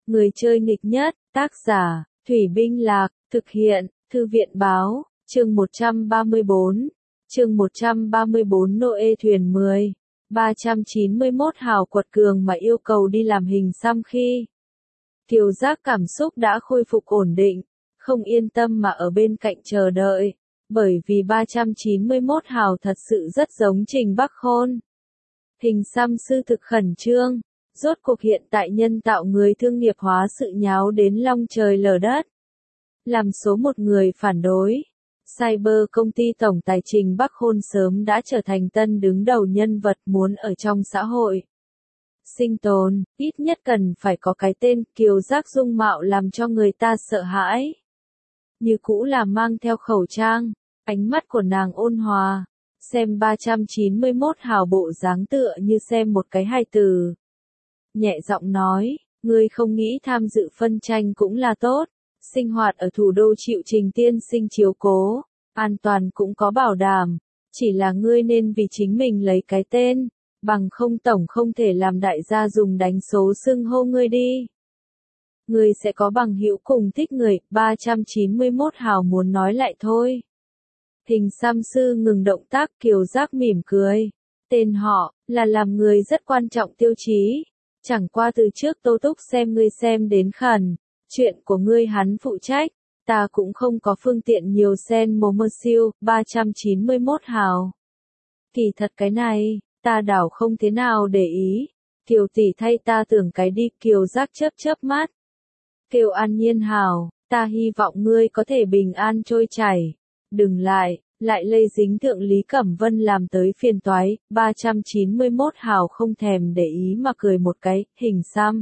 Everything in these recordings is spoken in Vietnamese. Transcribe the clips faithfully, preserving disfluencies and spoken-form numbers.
Người chơi nghịch nhất, tác giả, Thủy Binh Lạc, thực hiện, Thư viện báo, chương một trăm ba mươi bốn, chương một trăm ba mươi bốn Noe thuyền mười, ba trăm chín mươi mốt hào quật cường mà yêu cầu đi làm hình xăm khi. Kiều Giác cảm xúc đã khôi phục ổn định, không yên tâm mà ở bên cạnh chờ đợi, bởi vì ba trăm chín mươi mốt hào thật sự rất giống Trình Bắc Khôn. Hình xăm sư thực khẩn trương. Rốt cuộc hiện tại nhân tạo người thương nghiệp hóa sự nháo đến long trời lở đất. Làm số một người phản đối. Cyber công ty tổng tài Trình Bắc Khôn sớm đã trở thành tân đứng đầu nhân vật muốn ở trong xã hội. Sinh tồn, ít nhất cần phải có cái tên Kiều Giác dung mạo làm cho người ta sợ hãi. Như cũ là mang theo khẩu trang, ánh mắt của nàng ôn hòa. Xem ba trăm chín mươi mốt hào bộ dáng tựa như xem một cái hài từ. Nhẹ giọng nói, ngươi không nghĩ tham dự phân tranh cũng là tốt, sinh hoạt ở thủ đô chịu Trình tiên sinh chiếu cố, an toàn cũng có bảo đảm, chỉ là ngươi nên vì chính mình lấy cái tên, bằng không tổng không thể làm đại gia dùng đánh số xưng hô ngươi đi. Ngươi sẽ có bằng hữu cùng thích người, ba trăm chín mươi mốt hào muốn nói lại thôi. Hình xăm sư ngừng động tác Kiều Giác mỉm cười, tên họ, là làm người rất quan trọng tiêu chí. Chẳng qua từ trước Tô Túc xem ngươi xem đến khẩn, chuyện của ngươi hắn phụ trách, ta cũng không có phương tiện nhiều sen mồ mơ siêu, ba trăm chín mươi mốt hào. Kỳ thật cái này, ta đảo không thế nào để ý, Kiều tỷ thay ta tưởng cái đi. Kiều Giác chớp chớp mắt. Kiều An Nhiên hào, ta hy vọng ngươi có thể bình an trôi chảy, đừng lại. Lại lây dính thượng Lý Cẩm Vân làm tới phiền toái, ba trăm chín mươi mốt hào không thèm để ý mà cười một cái, hình xăm.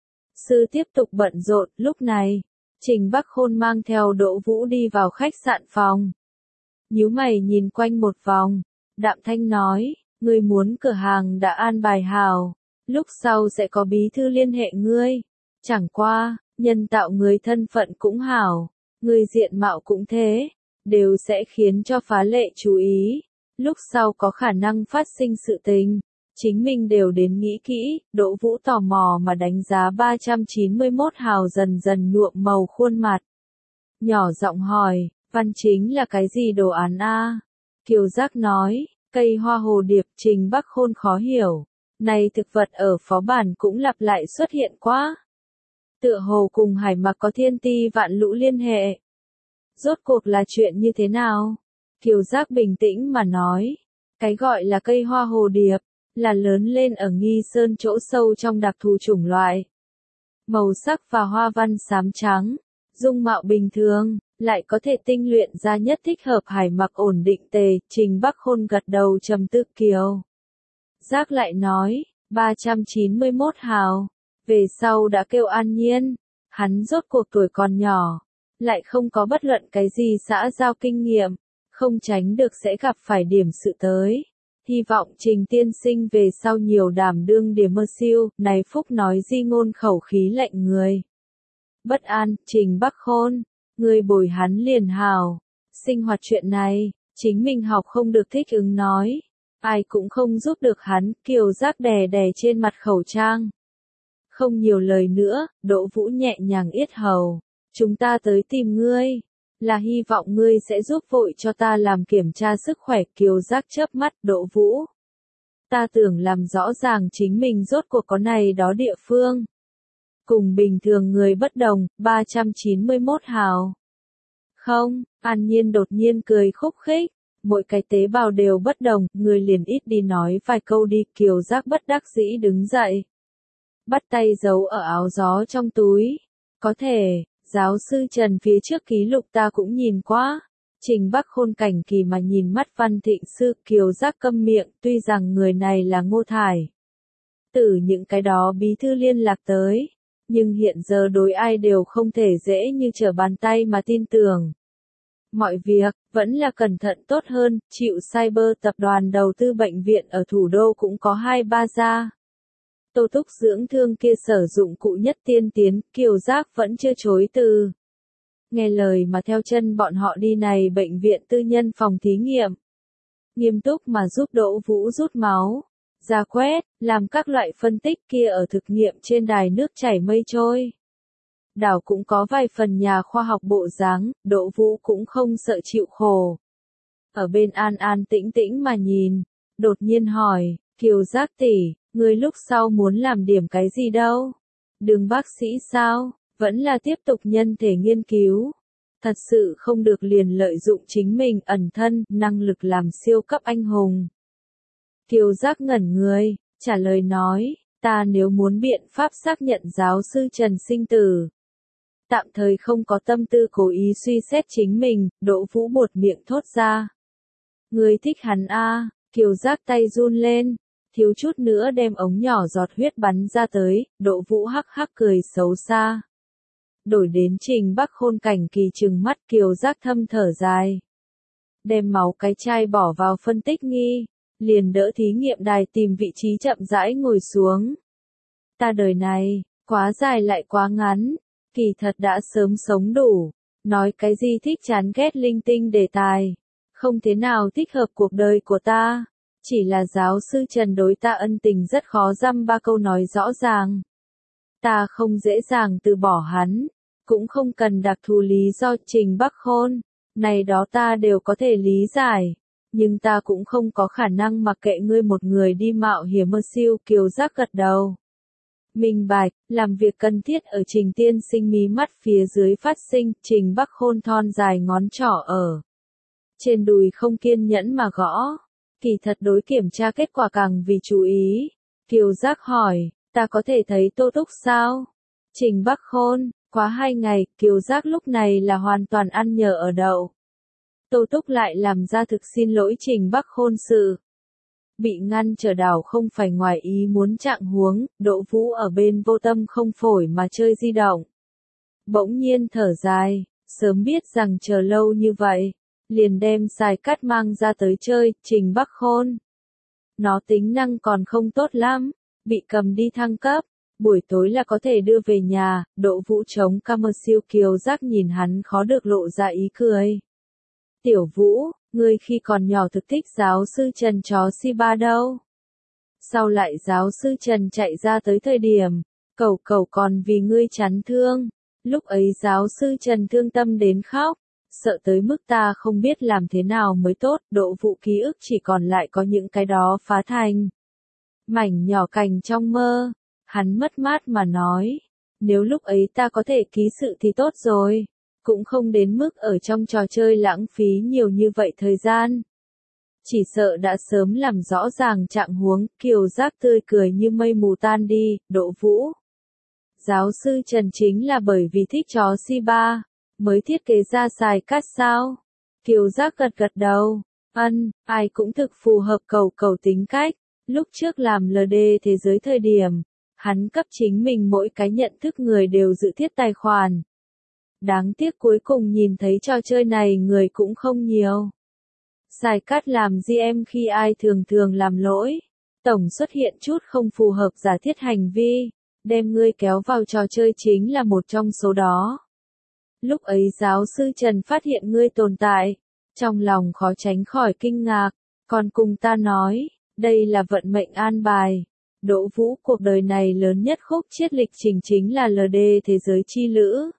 Sư tiếp tục bận rộn, lúc này, Trình Bắc Khôn mang theo Đỗ Vũ đi vào khách sạn phòng. Nhíu mày nhìn quanh một vòng, đạm thanh nói, ngươi muốn cửa hàng đã an bài hào, lúc sau sẽ có bí thư liên hệ ngươi. Chẳng qua, nhân tạo người thân phận cũng hảo, người diện mạo cũng thế. Đều sẽ khiến cho phá lệ chú ý, lúc sau có khả năng phát sinh sự tình, chính mình đều đến nghĩ kỹ. Đỗ Vũ tò mò mà đánh giá ba trăm chín mươi mốt hào dần dần nhuộm màu khuôn mặt. Nhỏ giọng hỏi, văn chính là cái gì đồ án a? Kiều Giác nói, cây hoa hồ điệp. Trình Bắc Khôn khó hiểu, này thực vật ở phó bản cũng lặp lại xuất hiện quá. Tựa hồ cùng Hải Mặc có thiên ti vạn lũ liên hệ. Rốt cuộc là chuyện như thế nào? Kiều Giác bình tĩnh mà nói. Cái gọi là cây hoa hồ điệp, là lớn lên ở Nghi Sơn chỗ sâu trong đặc thù chủng loại. Màu sắc và hoa văn xám trắng, dung mạo bình thường, lại có thể tinh luyện ra nhất thích hợp Hải Mặc ổn định tề. Trình Bắc Khôn gật đầu trầm tư. Kiều Giác lại nói, ba trăm chín mươi mốt hào, về sau đã kêu An Nhiên, hắn rốt cuộc tuổi còn nhỏ. Lại không có bất luận cái gì xã giao kinh nghiệm, không tránh được sẽ gặp phải điểm sự tới. Hy vọng Trình tiên sinh về sau nhiều đảm đương điểm mơ siêu, này Phúc nói di ngôn khẩu khí lạnh người. Bất an, Trình Bắc Khôn, người bồi hắn liền hào. Sinh hoạt chuyện này, chính mình học không được thích ứng nói. Ai cũng không giúp được hắn. Kiều Giác đè đè trên mặt khẩu trang. Không nhiều lời nữa, Đỗ Vũ nhẹ nhàng yết hầu. Chúng ta tới tìm ngươi, là hy vọng ngươi sẽ giúp vội cho ta làm kiểm tra sức khỏe. Kiều Giác chớp mắt. Đỗ Vũ, ta tưởng làm rõ ràng chính mình rốt cuộc có này đó địa phương. Cùng bình thường người bất đồng, ba trăm chín mươi mốt hào. Không, An Nhiên đột nhiên cười khúc khích, mỗi cái tế bào đều bất đồng, người liền ít đi nói vài câu đi. Kiều Giác bất đắc dĩ đứng dậy, bắt tay giấu ở áo gió trong túi. Có thể. Giáo sư Trần phía trước ký lục ta cũng nhìn qua. Trình Bắc Khôn cảnh kỳ mà nhìn mắt Văn Thịnh sư. Kiều Giác câm miệng, tuy rằng người này là Ngô Thải. Từ những cái đó bí thư liên lạc tới, nhưng hiện giờ đối ai đều không thể dễ như trở bàn tay mà tin tưởng. Mọi việc, vẫn là cẩn thận tốt hơn. Chịu Cyber tập đoàn đầu tư bệnh viện ở thủ đô cũng có hai ba gia. Tô Túc dưỡng thương kia sử dụng cụ nhất tiên tiến, Kiều Giác vẫn chưa chối từ. Nghe lời mà theo chân bọn họ đi này bệnh viện tư nhân phòng thí nghiệm. Nghiêm túc mà giúp Đỗ Vũ rút máu, ra quét, làm các loại phân tích kia ở thực nghiệm trên đài nước chảy mây trôi. Đảo cũng có vài phần nhà khoa học bộ dáng, Đỗ Vũ cũng không sợ chịu khổ. Ở bên an an tĩnh tĩnh mà nhìn, đột nhiên hỏi, Kiều Giác tỷ, ngươi lúc sau muốn làm điểm cái gì đâu? Đường bác sĩ sao? Vẫn là tiếp tục nhân thể nghiên cứu. Thật sự không được liền lợi dụng chính mình ẩn thân, năng lực làm siêu cấp anh hùng. Kiều Giác ngẩn người, trả lời nói, ta nếu muốn biện pháp xác nhận giáo sư Trần sinh tử. Tạm thời không có tâm tư cố ý suy xét chính mình, Đỗ Vũ buột miệng thốt ra. Ngươi thích hắn a? À, Kiều Giác tay run lên, thiếu chút nữa đem ống nhỏ giọt huyết bắn ra tới, Đỗ Vũ hắc hắc cười xấu xa. Đổi đến Trình Bắc Khôn cảnh kỳ trừng mắt, Kiều Giác thâm thở dài. Đem máu cái chai bỏ vào phân tích nghi, liền đỡ thí nghiệm đài tìm vị trí chậm rãi ngồi xuống. Ta đời này, quá dài lại quá ngắn, kỳ thật đã sớm sống đủ, nói cái gì thích chán ghét linh tinh đề tài, không thế nào thích hợp cuộc đời của ta, chỉ là giáo sư Trần đối ta ân tình rất khó dăm ba câu nói rõ ràng. Ta không dễ dàng từ bỏ hắn, cũng không cần đặc thù lý do Trình Bắc Khôn, này đó ta đều có thể lý giải, nhưng ta cũng không có khả năng mặc kệ ngươi một người đi mạo hiểm mơ siêu. Kiều Giác gật đầu. Minh bạch, làm việc cần thiết ở Trình tiên sinh mí mắt phía dưới phát sinh, Trình Bắc Khôn thon dài ngón trỏ ở trên đùi không kiên nhẫn mà gõ, kỳ thật đối kiểm tra kết quả càng vì chú ý. Kiều Giác hỏi, ta có thể thấy Tô Túc sao? Trình Bắc Khôn, quá hai ngày, Kiều Giác lúc này là hoàn toàn ăn nhờ ở đậu. Tô Túc lại làm ra thực xin lỗi Trình Bắc Khôn sự. Bị ngăn trở đảo không phải ngoài ý muốn trạng huống, Đỗ Vũ ở bên vô tâm không phổi mà chơi di động. Bỗng nhiên thở dài, sớm biết rằng chờ lâu như vậy, liền đem xài cắt mang ra tới chơi, Trình Bắc Khôn. Nó tính năng còn không tốt lắm, bị cầm đi thăng cấp, buổi tối là có thể đưa về nhà. Đỗ Vũ chống commercial. Kiều Giác nhìn hắn khó được lộ ra ý cười. Tiểu Vũ, ngươi khi còn nhỏ thực thích giáo sư Trần chó Shiba đâu. Sau lại giáo sư Trần chạy ra tới thời điểm, cẩu cẩu còn vì ngươi chán thương. Lúc ấy giáo sư Trần thương tâm đến khóc, sợ tới mức ta không biết làm thế nào mới tốt. Đỗ Vũ ký ức chỉ còn lại có những cái đó phá thành mảnh nhỏ cành trong mơ. Hắn mất mát mà nói, nếu lúc ấy ta có thể ký sự thì tốt rồi, cũng không đến mức ở trong trò chơi lãng phí nhiều như vậy thời gian. Chỉ sợ đã sớm làm rõ ràng trạng huống. Kiều Giác tươi cười như mây mù tan đi. Đỗ Vũ, giáo sư Trần chính là bởi vì thích chó Shiba mới thiết kế ra xài cát sao? Kiều Giác gật gật đầu, ân, ai cũng thực phù hợp cẩu cẩu tính cách. Lúc trước làm lờ đê thế giới thời điểm, hắn cấp chính mình mỗi cái nhận thức người đều dự thiết tài khoản. Đáng tiếc cuối cùng nhìn thấy trò chơi này người cũng không nhiều. Xài cát làm giê em khi ai thường thường làm lỗi, tổng xuất hiện chút không phù hợp giả thiết hành vi, đem ngươi kéo vào trò chơi chính là một trong số đó. Lúc ấy giáo sư Trần phát hiện ngươi tồn tại, trong lòng khó tránh khỏi kinh ngạc, còn cùng ta nói, đây là vận mệnh an bài. Đỗ Vũ cuộc đời này lớn nhất khúc chiết lịch trình chính là lờ đê thế giới chi lữ.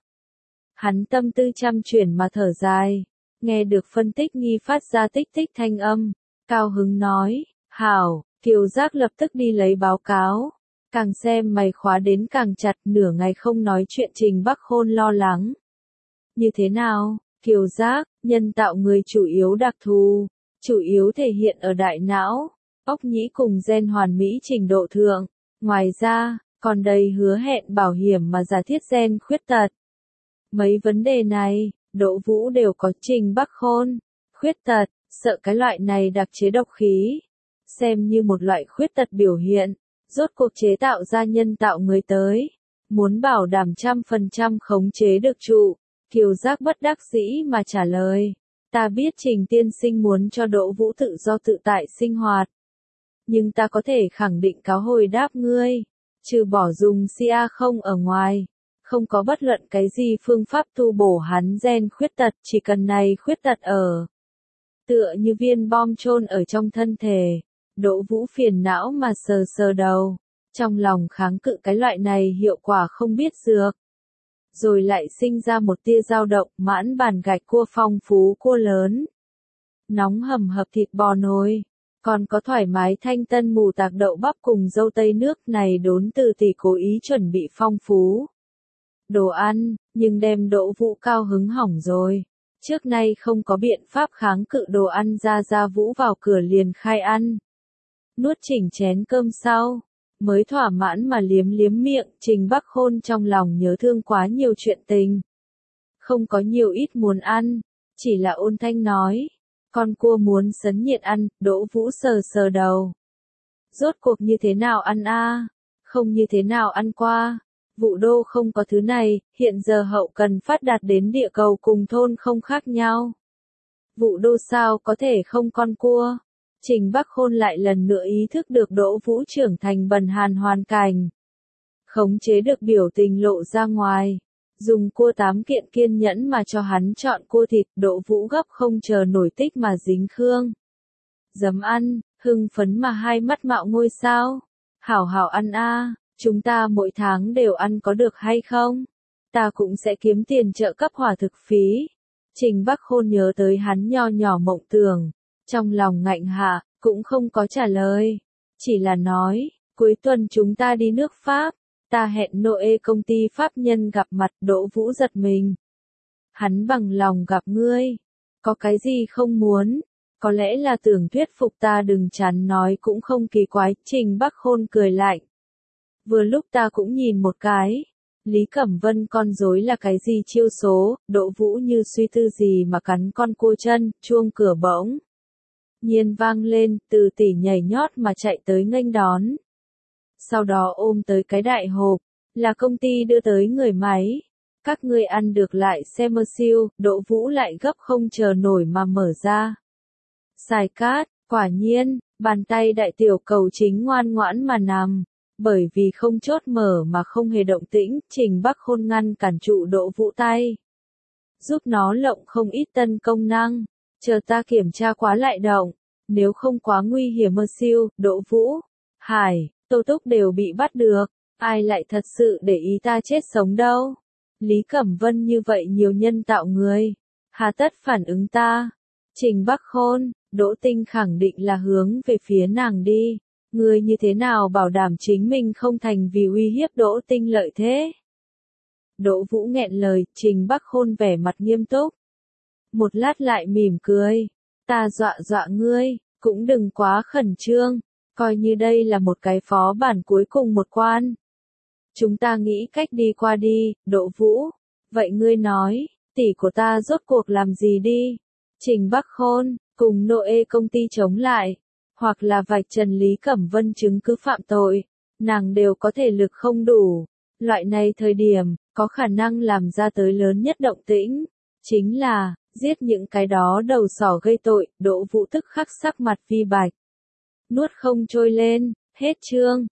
Hắn tâm tư chăm chuyển mà thở dài, nghe được phân tích nghi phát ra tích tích thanh âm, cao hứng nói, hảo. Kiều Giác lập tức đi lấy báo cáo, càng xem mày khóa đến càng chặt. Nửa ngày không nói chuyện. Trình Bắc Khôn lo lắng. Như thế nào? Kiều Giác, nhân tạo người chủ yếu đặc thù, chủ yếu thể hiện ở đại não, óc nhĩ cùng gen hoàn mỹ trình độ thượng, ngoài ra, còn đầy hứa hẹn bảo hiểm mà giả thiết gen khuyết tật. Mấy vấn đề này, Đỗ Vũ đều có. Trình Bắc Khôn, khuyết tật, sợ cái loại này đặc chế độc khí, xem như một loại khuyết tật biểu hiện, rốt cuộc chế tạo ra nhân tạo người tới, muốn bảo đảm trăm phần trăm khống chế được trụ. Kiều Giác bất đắc dĩ mà trả lời, ta biết Trình tiên sinh muốn cho Đỗ Vũ tự do tự tại sinh hoạt, nhưng ta có thể khẳng định cáo hồi đáp ngươi, trừ bỏ dùng xê a không ở ngoài, không có bất luận cái gì phương pháp tu bổ hắn gen khuyết tật. Chỉ cần này khuyết tật ở, tựa như viên bom chôn ở trong thân thể. Đỗ Vũ phiền não mà sờ sờ đầu, trong lòng kháng cự cái loại này hiệu quả không biết dược. rồi lại sinh ra một tia dao động, mãn bàn gạch cua phong phú cua lớn. Nóng hầm hập thịt bò nồi, còn có thoải mái thanh tân mù tạc đậu bắp cùng dâu tây nước này đốn từ tỷ cố ý chuẩn bị phong phú. Đồ ăn, nhưng đem Đỗ Vũ cao hứng hỏng rồi. Trước nay không có biện pháp kháng cự đồ ăn ra Gia Vũ vào cửa liền khai ăn. Nuốt chỉnh chén cơm sau, mới thỏa mãn mà liếm liếm miệng, Trình Bắc Khôn trong lòng nhớ thương quá nhiều chuyện tình. Không có nhiều ít muốn ăn, chỉ là ôn thanh nói. Con cua muốn sấn nhiệt ăn, Đỗ Vũ sờ sờ đầu. Rốt cuộc như thế nào ăn a? À? Không như thế nào ăn qua. Vũ đô không có thứ này, hiện giờ hậu cần phát đạt đến địa cầu cùng thôn không khác nhau. Vũ đô sao có thể không con cua? Trình Bắc Khôn lại lần nữa ý thức được Đỗ Vũ trưởng thành bần hàn hoàn cảnh. Khống chế được biểu tình lộ ra ngoài. Dùng cua tám kiện kiên nhẫn mà cho hắn chọn cua thịt, Đỗ Vũ gấp không chờ nổi tích mà dính khương. Dấm ăn, hưng phấn mà hai mắt mạo ngôi sao. Hảo hảo ăn a, chúng ta mỗi tháng đều ăn có được hay không? Ta cũng sẽ kiếm tiền trợ cấp hỏa thực phí. Trình Bắc Khôn nhớ tới hắn nho nhỏ mộng tưởng, trong lòng ngạnh hạ, cũng không có trả lời. Chỉ là nói, cuối tuần chúng ta đi nước Pháp. Ta hẹn Noe công ty pháp nhân gặp mặt. Đỗ Vũ giật mình. Hắn bằng lòng gặp ngươi. Có cái gì không muốn? Có lẽ là tưởng thuyết phục ta đừng chán nói cũng không kỳ quái. Trình Bắc Khôn cười lạnh. Vừa lúc ta cũng nhìn một cái. Lý Cẩm Vân con rối là cái gì chiêu số? Đỗ Vũ như suy tư gì mà cắn con cua chân, chuông cửa bỗng nhiên vang lên, Từ tỷ nhảy nhót mà chạy tới nghênh đón. Sau đó ôm tới cái đại hộp, là công ty đưa tới người máy. Các ngươi ăn được lại xem mơ siêu, Đỗ Vũ lại gấp không chờ nổi mà mở ra. Xài cát, quả nhiên, bàn tay đại tiểu cầu chính ngoan ngoãn mà nằm. Bởi vì không chốt mở mà không hề động tĩnh, Trình Bắc Khôn ngăn cản trụ Đỗ Vũ tay. Giúp nó lộng không ít tân công năng, chờ ta kiểm tra quá lại động, nếu không quá nguy hiểm mơ siêu, Đỗ Vũ, Hải, Tô Túc đều bị bắt được, ai lại thật sự để ý ta chết sống đâu. Lý Cẩm Vân như vậy nhiều nhân tạo người, hà tất phản ứng ta. Trình Bắc Khôn, Đỗ Tinh khẳng định là hướng về phía nàng đi. Ngươi như thế nào bảo đảm chính mình không thành vì uy hiếp Đỗ Tinh lợi thế? Đỗ Vũ nghẹn lời, Trình Bắc Khôn vẻ mặt nghiêm túc. Một lát lại mỉm cười. Ta dọa dọa ngươi, cũng đừng quá khẩn trương, coi như đây là một cái phó bản cuối cùng một quan. Chúng ta nghĩ cách đi qua đi, Đỗ Vũ. Vậy ngươi nói, tỷ của ta rốt cuộc làm gì đi? Trình Bắc Khôn, cùng Noe công ty chống lại. Hoặc là vạch trần Lý Cẩm Vân chứng cứ phạm tội, nàng đều có thể lực không đủ. Loại này thời điểm, có khả năng làm ra tới lớn nhất động tĩnh, chính là, giết những cái đó đầu sỏ gây tội. Đỗ Vũ tức khắc sắc mặt vi bạch. Nuốt không trôi lên, hết chương.